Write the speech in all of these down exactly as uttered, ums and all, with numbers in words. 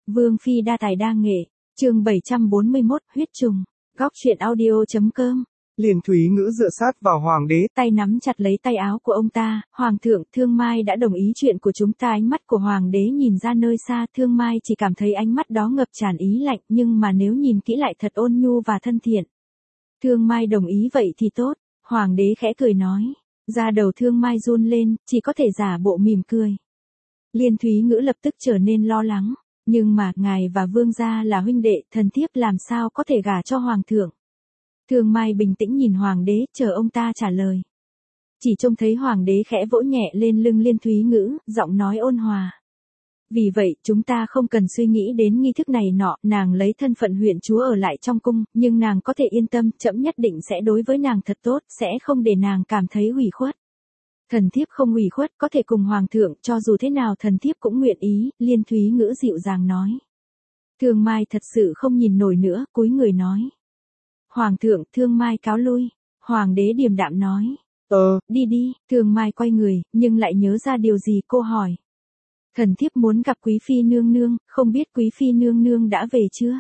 Vương phi đa tài đa nghệ, chương bảy trăm bốn mươi mốt, huyết trùng, góc truyện audio.com. Liên Thúy Ngữ dựa sát vào hoàng đế, tay nắm chặt lấy tay áo của ông ta. Hoàng thượng, Thương Mai đã đồng ý chuyện của chúng ta. Ánh mắt của hoàng đế nhìn ra nơi xa. Thương Mai chỉ cảm thấy ánh mắt đó ngập tràn ý lạnh, nhưng mà nếu nhìn kỹ lại thật ôn nhu và thân thiện. Thương Mai đồng ý vậy thì tốt. Hoàng đế khẽ cười nói. Da đầu Thương Mai run lên, chỉ có thể giả bộ mỉm cười. Liên Thúy Ngữ lập tức trở nên lo lắng. Nhưng mà, ngài và vương gia là huynh đệ, thần thiếp làm sao có thể gả cho hoàng thượng. Thương Mai bình tĩnh nhìn hoàng đế, chờ ông ta trả lời. Chỉ trông thấy hoàng đế khẽ vỗ nhẹ lên lưng Liên Thúy Ngữ, giọng nói ôn hòa. Vì vậy, chúng ta không cần suy nghĩ đến nghi thức này nọ, nàng lấy thân phận huyện chúa ở lại trong cung, nhưng nàng có thể yên tâm, trẫm nhất định sẽ đối với nàng thật tốt, sẽ không để nàng cảm thấy ủy khuất. Thần thiếp không ủy khuất, có thể cùng hoàng thượng, cho dù thế nào thần thiếp cũng nguyện ý, Liên Thúy Ngữ dịu dàng nói. Thương Mai thật sự không nhìn nổi nữa, cúi người nói. Hoàng thượng, Thương Mai cáo lui. Hoàng đế điềm đạm nói. Ờ, đi đi. Thương Mai quay người, nhưng lại nhớ ra điều gì, cô hỏi. Thần thiếp muốn gặp quý phi nương nương, không biết quý phi nương nương đã về chưa?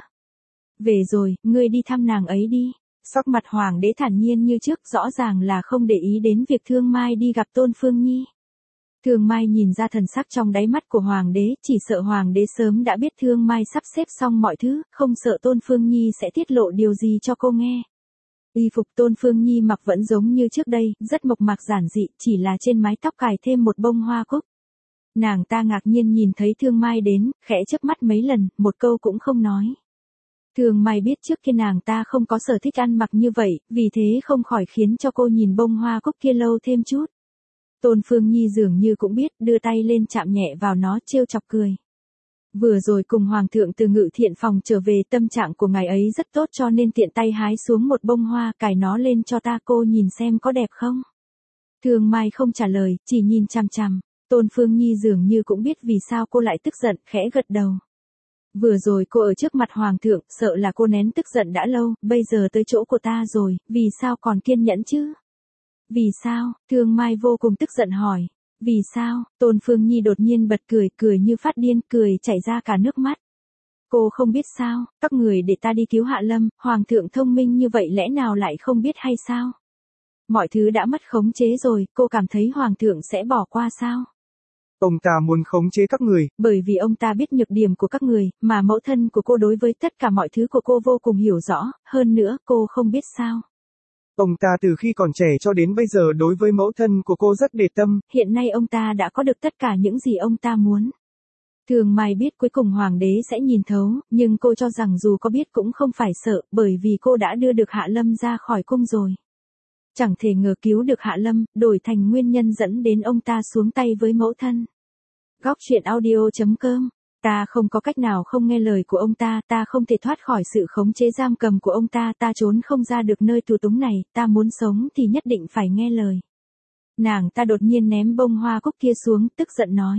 Về rồi, ngươi đi thăm nàng ấy đi. Sắc mặt hoàng đế thản nhiên như trước, rõ ràng là không để ý đến việc Thương Mai đi gặp Tôn Phương Nhi. Thương Mai nhìn ra thần sắc trong đáy mắt của hoàng đế, chỉ sợ hoàng đế sớm đã biết Thương Mai sắp xếp xong mọi thứ, không sợ Tôn Phương Nhi sẽ tiết lộ điều gì cho cô nghe. Y phục Tôn Phương Nhi mặc vẫn giống như trước đây, rất mộc mạc giản dị, chỉ là trên mái tóc cài thêm một bông hoa cúc. Nàng ta ngạc nhiên nhìn thấy Thương Mai đến, khẽ chớp mắt mấy lần, một câu cũng không nói. Thương Mai biết trước khi nàng ta không có sở thích ăn mặc như vậy, vì thế không khỏi khiến cho cô nhìn bông hoa cúc kia lâu thêm chút. Tôn Phương Nhi dường như cũng biết, đưa tay lên chạm nhẹ vào nó, trêu chọc cười. Vừa rồi cùng hoàng thượng từ Ngự Thiện phòng trở về, tâm trạng của ngài ấy rất tốt cho nên tiện tay hái xuống một bông hoa, cài nó lên cho ta, cô nhìn xem có đẹp không? Thương Mai không trả lời, chỉ nhìn chằm chằm. Tôn Phương Nhi dường như cũng biết vì sao cô lại tức giận, khẽ gật đầu. Vừa rồi cô ở trước mặt hoàng thượng, sợ là cô nén tức giận đã lâu, bây giờ tới chỗ của ta rồi, vì sao còn kiên nhẫn chứ? Vì sao? Thương Mai vô cùng tức giận hỏi. Vì sao? Tôn Phương Nhi đột nhiên bật cười, cười như phát điên, cười chảy ra cả nước mắt. Cô không biết sao, các người để ta đi cứu Hạ Lâm, hoàng thượng thông minh như vậy lẽ nào lại không biết hay sao? Mọi thứ đã mất khống chế rồi, cô cảm thấy hoàng thượng sẽ bỏ qua sao? Ông ta muốn khống chế các người. Bởi vì ông ta biết nhược điểm của các người, mà mẫu thân của cô đối với tất cả mọi thứ của cô vô cùng hiểu rõ, hơn nữa cô không biết sao. Ông ta từ khi còn trẻ cho đến bây giờ đối với mẫu thân của cô rất để tâm. Hiện nay ông ta đã có được tất cả những gì ông ta muốn. Thương Mai biết cuối cùng hoàng đế sẽ nhìn thấu, nhưng cô cho rằng dù có biết cũng không phải sợ, bởi vì cô đã đưa được Hạ Lâm ra khỏi cung rồi. Chẳng thể ngờ cứu được Hạ Lâm, đổi thành nguyên nhân dẫn đến ông ta xuống tay với mẫu thân. Góc truyện audio.com. Ta không có cách nào không nghe lời của ông ta, ta không thể thoát khỏi sự khống chế giam cầm của ông ta, ta trốn không ra được nơi tù túng này, ta muốn sống thì nhất định phải nghe lời. Nàng ta đột nhiên ném bông hoa cúc kia xuống, tức giận nói.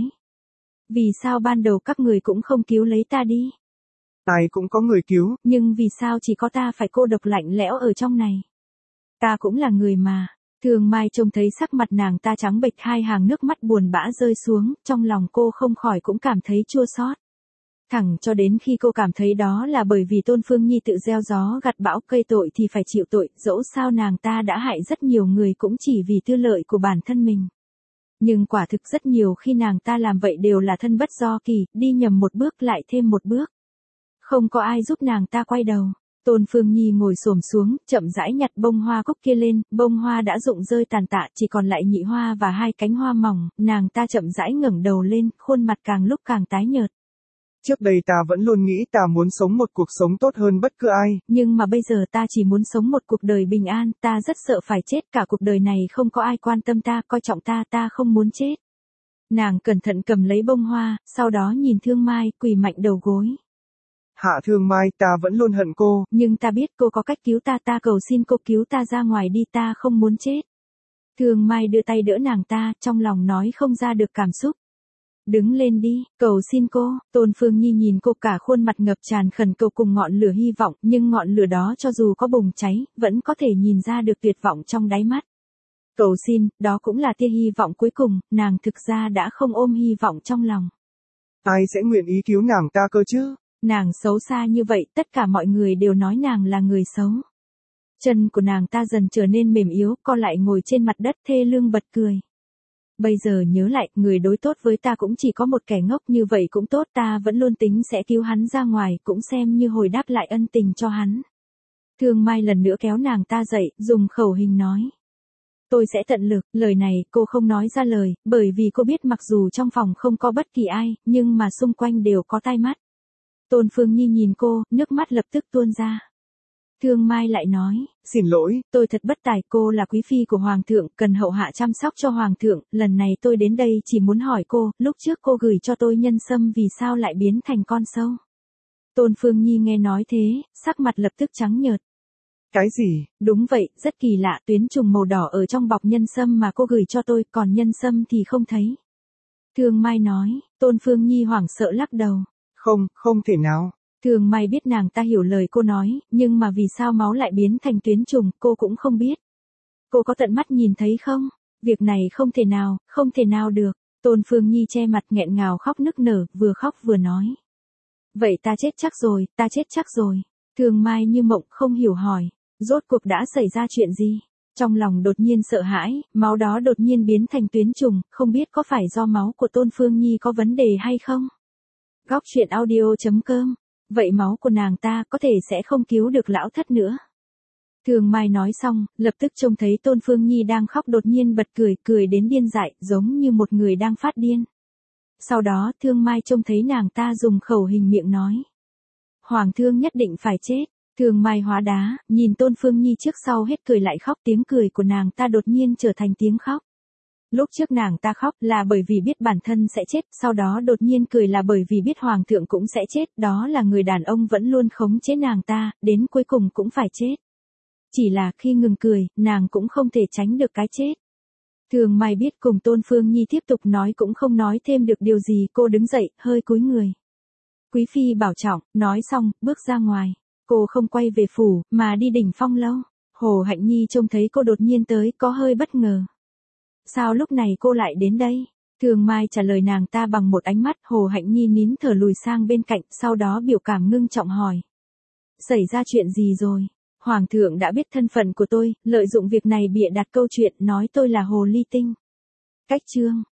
Vì sao ban đầu các người cũng không cứu lấy ta đi? Ai cũng có người cứu. Nhưng vì sao chỉ có ta phải cô độc lạnh lẽo ở trong này? Ta cũng là người mà. Thương Mai trông thấy sắc mặt nàng ta trắng bệch, hai hàng nước mắt buồn bã rơi xuống, trong lòng cô không khỏi cũng cảm thấy chua xót. Thẳng cho đến khi cô cảm thấy đó là bởi vì Tôn Phương Nhi tự gieo gió gặt bão, cây tội thì phải chịu tội, dẫu sao nàng ta đã hại rất nhiều người cũng chỉ vì tư lợi của bản thân mình. Nhưng quả thực rất nhiều khi nàng ta làm vậy đều là thân bất do kỳ, đi nhầm một bước lại thêm một bước. Không có ai giúp nàng ta quay đầu. Tôn Phương Nhi ngồi xổm xuống, chậm rãi nhặt bông hoa cúc kia lên, bông hoa đã rụng rơi tàn tạ, chỉ còn lại nhị hoa và hai cánh hoa mỏng, nàng ta chậm rãi ngẩng đầu lên, khuôn mặt càng lúc càng tái nhợt. Trước đây ta vẫn luôn nghĩ ta muốn sống một cuộc sống tốt hơn bất cứ ai. Nhưng mà bây giờ ta chỉ muốn sống một cuộc đời bình an, ta rất sợ phải chết, cả cuộc đời này không có ai quan tâm ta, coi trọng ta, ta không muốn chết. Nàng cẩn thận cầm lấy bông hoa, sau đó nhìn Thương Mai, quỳ mạnh đầu gối. Hạ Thương Mai, ta vẫn luôn hận cô. Nhưng ta biết cô có cách cứu ta, ta cầu xin cô cứu ta ra ngoài đi, ta không muốn chết. Thương Mai đưa tay đỡ nàng ta, trong lòng nói không ra được cảm xúc. Đứng lên đi, cầu xin cô. Tôn Phương Nhi nhìn cô, cả khuôn mặt ngập tràn khẩn cầu cùng ngọn lửa hy vọng, nhưng ngọn lửa đó cho dù có bùng cháy, vẫn có thể nhìn ra được tuyệt vọng trong đáy mắt. Cầu xin, đó cũng là tia hy vọng cuối cùng, nàng thực ra đã không ôm hy vọng trong lòng. Ai sẽ nguyện ý cứu nàng ta cơ chứ? Nàng xấu xa như vậy, tất cả mọi người đều nói nàng là người xấu. Chân của nàng ta dần trở nên mềm yếu, co lại ngồi trên mặt đất thê lương bật cười. Bây giờ nhớ lại, người đối tốt với ta cũng chỉ có một kẻ ngốc như vậy cũng tốt, ta vẫn luôn tính sẽ cứu hắn ra ngoài, cũng xem như hồi đáp lại ân tình cho hắn. Thương Mai lần nữa kéo nàng ta dậy, dùng khẩu hình nói. Tôi sẽ tận lực, lời này cô không nói ra lời, bởi vì cô biết mặc dù trong phòng không có bất kỳ ai, nhưng mà xung quanh đều có tai mắt. Tôn Phương Nhi nhìn cô, nước mắt lập tức tuôn ra. Thương Mai lại nói, xin lỗi, tôi thật bất tài, cô là quý phi của Hoàng thượng, cần hậu hạ chăm sóc cho Hoàng thượng, lần này tôi đến đây chỉ muốn hỏi cô, lúc trước cô gửi cho tôi nhân sâm vì sao lại biến thành con sâu. Tôn Phương Nhi nghe nói thế, sắc mặt lập tức trắng nhợt. Cái gì? Đúng vậy, rất kỳ lạ, tuyến trùng màu đỏ ở trong bọc nhân sâm mà cô gửi cho tôi, còn nhân sâm thì không thấy. Thương Mai nói, Tôn Phương Nhi hoảng sợ lắc đầu. Không, không thể nào. Thương Mai biết nàng ta hiểu lời cô nói, nhưng mà vì sao máu lại biến thành tuyến trùng, cô cũng không biết. Cô có tận mắt nhìn thấy không? Việc này không thể nào, không thể nào được. Tôn Phương Nhi che mặt nghẹn ngào khóc nức nở, vừa khóc vừa nói. Vậy ta chết chắc rồi, ta chết chắc rồi. Thương Mai như mộng không hiểu hỏi, rốt cuộc đã xảy ra chuyện gì? Trong lòng đột nhiên sợ hãi, máu đó đột nhiên biến thành tuyến trùng, không biết có phải do máu của Tôn Phương Nhi có vấn đề hay không? Góc truyện audio chấm com. Vậy máu của nàng ta có thể sẽ không cứu được lão thất nữa. Thương Mai nói xong, lập tức trông thấy Tôn Phương Nhi đang khóc đột nhiên bật cười, cười đến điên dại, giống như một người đang phát điên. Sau đó Thương Mai trông thấy nàng ta dùng khẩu hình miệng nói. Hoàng thương nhất định phải chết. Thương Mai hóa đá, nhìn Tôn Phương Nhi trước sau hết cười lại khóc, tiếng cười của nàng ta đột nhiên trở thành tiếng khóc. Lúc trước nàng ta khóc là bởi vì biết bản thân sẽ chết, sau đó đột nhiên cười là bởi vì biết Hoàng thượng cũng sẽ chết, đó là người đàn ông vẫn luôn khống chế nàng ta, đến cuối cùng cũng phải chết. Chỉ là khi ngừng cười, nàng cũng không thể tránh được cái chết. Thương Mai biết cùng Tôn Phương Nhi tiếp tục nói cũng không nói thêm được điều gì, cô đứng dậy, hơi cúi người. Quý phi bảo trọng, nói xong, bước ra ngoài. Cô không quay về phủ, mà đi đỉnh Phong lâu. Hồ Hạnh Nhi trông thấy cô đột nhiên tới, có hơi bất ngờ. Sao lúc này cô lại đến đây? Thương Mai trả lời nàng ta bằng một ánh mắt, Hồ Hạnh Nhi nín thở lùi sang bên cạnh, sau đó biểu cảm ngưng trọng hỏi. Xảy ra chuyện gì rồi? Hoàng thượng đã biết thân phận của tôi, lợi dụng việc này bịa đặt câu chuyện nói tôi là Hồ Ly Tinh. Cách chương